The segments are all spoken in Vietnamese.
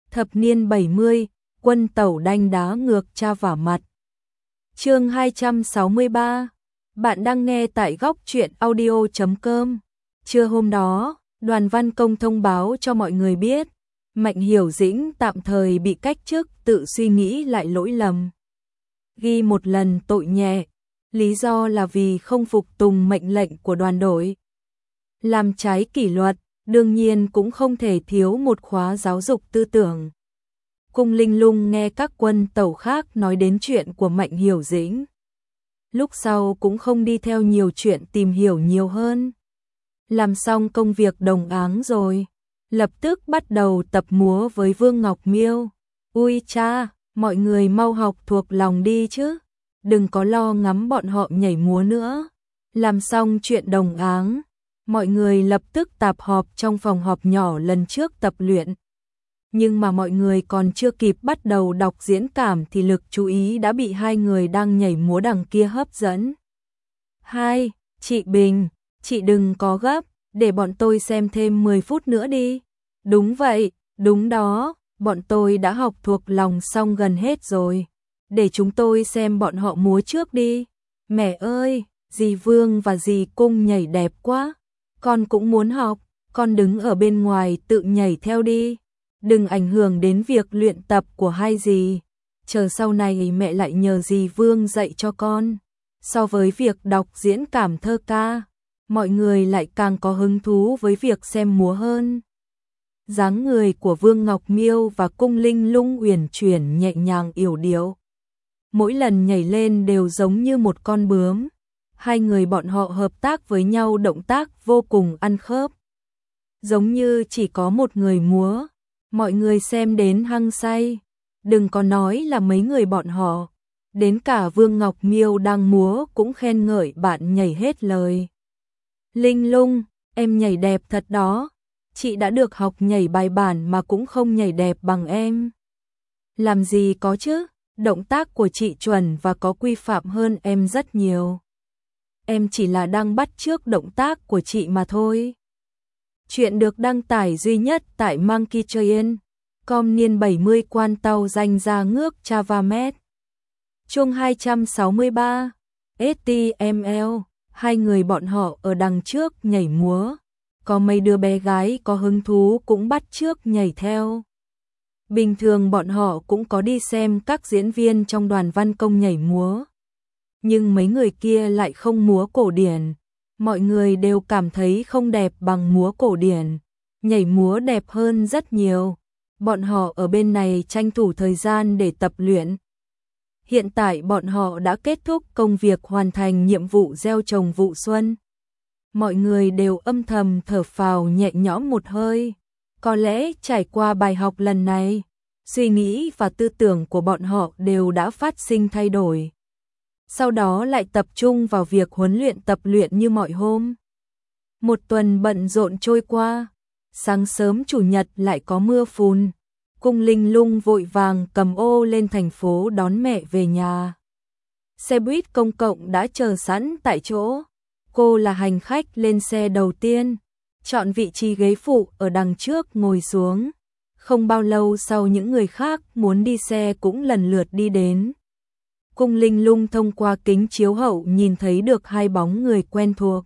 Thập niên 70, quân tẩu đanh đá ngược cha vả mặt. Chương 263. Bạn đang nghe tại góc truyện audio.com. Trưa hôm đó, Đoàn Văn Công thông báo cho mọi người biết, Mạnh Hiểu Dĩnh tạm thời bị cách chức, tự suy nghĩ lại lỗi lầm. Ghi một lần tội nhẹ, lý do là vì không phục tùng mệnh lệnh của đoàn đội. Làm trái kỷ luật, đương nhiên cũng không thể thiếu một khóa giáo dục tư tưởng. Cung Linh Lung nghe các quân tẩu khác nói đến chuyện của Mạnh Hiểu Dĩnh. Lúc sau cũng không đi theo nhiều chuyện tìm hiểu nhiều hơn. Làm xong công việc đồng áng rồi, lập tức bắt đầu tập múa với Vương Ngọc Miêu. Ui cha, mọi người mau học thuộc lòng đi chứ, đừng có lo ngắm bọn họ nhảy múa nữa. Làm xong chuyện đồng áng, mọi người lập tức tạp họp trong phòng họp nhỏ lần trước tập luyện. Nhưng mà mọi người còn chưa kịp bắt đầu đọc diễn cảm thì lực chú ý đã bị hai người đang nhảy múa đằng kia hấp dẫn. Hai, chị Bình, chị đừng có gấp, để bọn tôi xem thêm 10 phút nữa đi. Đúng vậy, đúng đó, bọn tôi đã học thuộc lòng xong gần hết rồi. Để chúng tôi xem bọn họ múa trước đi. Mẹ ơi, dì Vương và dì Cung nhảy đẹp quá. Con cũng muốn học, con đứng ở bên ngoài tự nhảy theo đi. Đừng ảnh hưởng đến việc luyện tập của hai dì. Chờ sau này mẹ lại nhờ dì Vương dạy cho con. So với việc đọc diễn cảm thơ ca, mọi người lại càng có hứng thú với việc xem múa hơn. Dáng người của Vương Ngọc Miêu và Cung Linh Lung uyển chuyển nhẹ nhàng yểu điệu. Mỗi lần nhảy lên đều giống như một con bướm. Hai người bọn họ hợp tác với nhau, động tác vô cùng ăn khớp. Giống như chỉ có một người múa, mọi người xem đến hăng say. Đừng có nói là mấy người bọn họ, đến cả Vương Ngọc Miêu đang múa cũng khen ngợi bạn nhảy hết lời. Linh Lung, em nhảy đẹp thật đó. Chị đã được học nhảy bài bản mà cũng không nhảy đẹp bằng em. Làm gì có chứ, động tác của chị chuẩn và có quy phạm hơn em rất nhiều. Em chỉ là đang bắt chước động tác của chị mà thôi. Chuyện được đăng tải duy nhất tại Monkey Train. Com niên 70 quan tàu danh ra ngước Chavamet. Chương 263. STML. Hai người bọn họ ở đằng trước nhảy múa. Có mấy đứa bé gái có hứng thú cũng bắt chước nhảy theo. Bình thường bọn họ cũng có đi xem các diễn viên trong Đoàn Văn Công nhảy múa. Nhưng mấy người kia lại không múa cổ điển. Mọi người đều cảm thấy không đẹp bằng múa cổ điển. Nhảy múa đẹp hơn rất nhiều. Bọn họ ở bên này tranh thủ thời gian để tập luyện. Hiện tại bọn họ đã kết thúc công việc, hoàn thành nhiệm vụ gieo trồng vụ xuân. Mọi người đều âm thầm thở phào nhẹ nhõm một hơi. Có lẽ trải qua bài học lần này, suy nghĩ và tư tưởng của bọn họ đều đã phát sinh thay đổi. Sau đó lại tập trung vào việc huấn luyện tập luyện như mọi hôm. Một tuần bận rộn trôi qua, sáng sớm chủ nhật lại có mưa phùn. Cung Linh Lung vội vàng cầm ô lên thành phố đón mẹ về nhà. Xe buýt công cộng đã chờ sẵn tại chỗ. Cô là hành khách lên xe đầu tiên, chọn vị trí ghế phụ ở đằng trước ngồi xuống. Không bao lâu sau những người khác muốn đi xe cũng lần lượt đi đến. Cung Linh Lung thông qua kính chiếu hậu nhìn thấy được hai bóng người quen thuộc.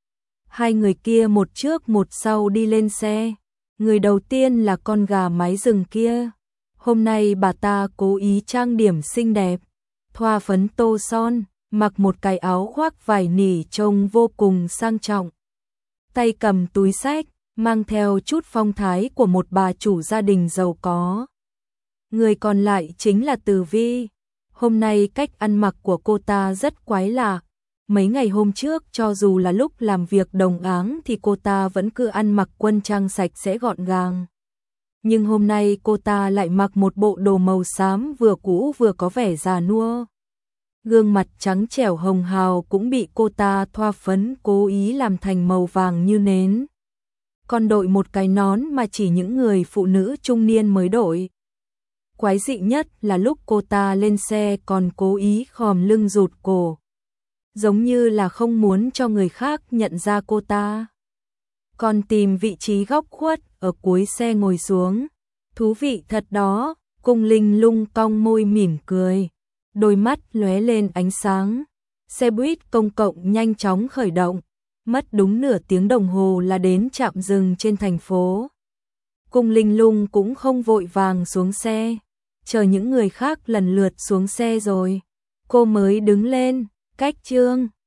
Hai người kia một trước một sau đi lên xe. Người đầu tiên là con gà mái rừng kia. Hôm nay bà ta cố ý trang điểm xinh đẹp, thoa phấn tô son, mặc một cái áo khoác vải nỉ trông vô cùng sang trọng. Tay cầm túi xách, mang theo chút phong thái của một bà chủ gia đình giàu có. Người còn lại chính là Từ Vi. Hôm nay cách ăn mặc của cô ta rất quái lạ. Mấy ngày hôm trước cho dù là lúc làm việc đồng áng thì cô ta vẫn cứ ăn mặc quân trang sạch sẽ gọn gàng. Nhưng hôm nay cô ta lại mặc một bộ đồ màu xám vừa cũ vừa có vẻ già nua. Gương mặt trắng trẻo hồng hào cũng bị cô ta thoa phấn cố ý làm thành màu vàng như nến. Còn đội một cái nón mà chỉ những người phụ nữ trung niên mới đội. Quái dị nhất là lúc cô ta lên xe còn cố ý khom lưng rụt cổ. Giống như là không muốn cho người khác nhận ra cô ta. Còn tìm vị trí góc khuất ở cuối xe ngồi xuống. Thú vị thật đó, Cung Linh Lung cong môi mỉm cười, đôi mắt lóe lên ánh sáng. Xe buýt công cộng nhanh chóng khởi động, mất đúng nửa tiếng đồng hồ là đến trạm dừng trên thành phố. Cung Linh Lung cũng không vội vàng xuống xe, chờ những người khác lần lượt xuống xe rồi cô mới đứng lên, cách Trương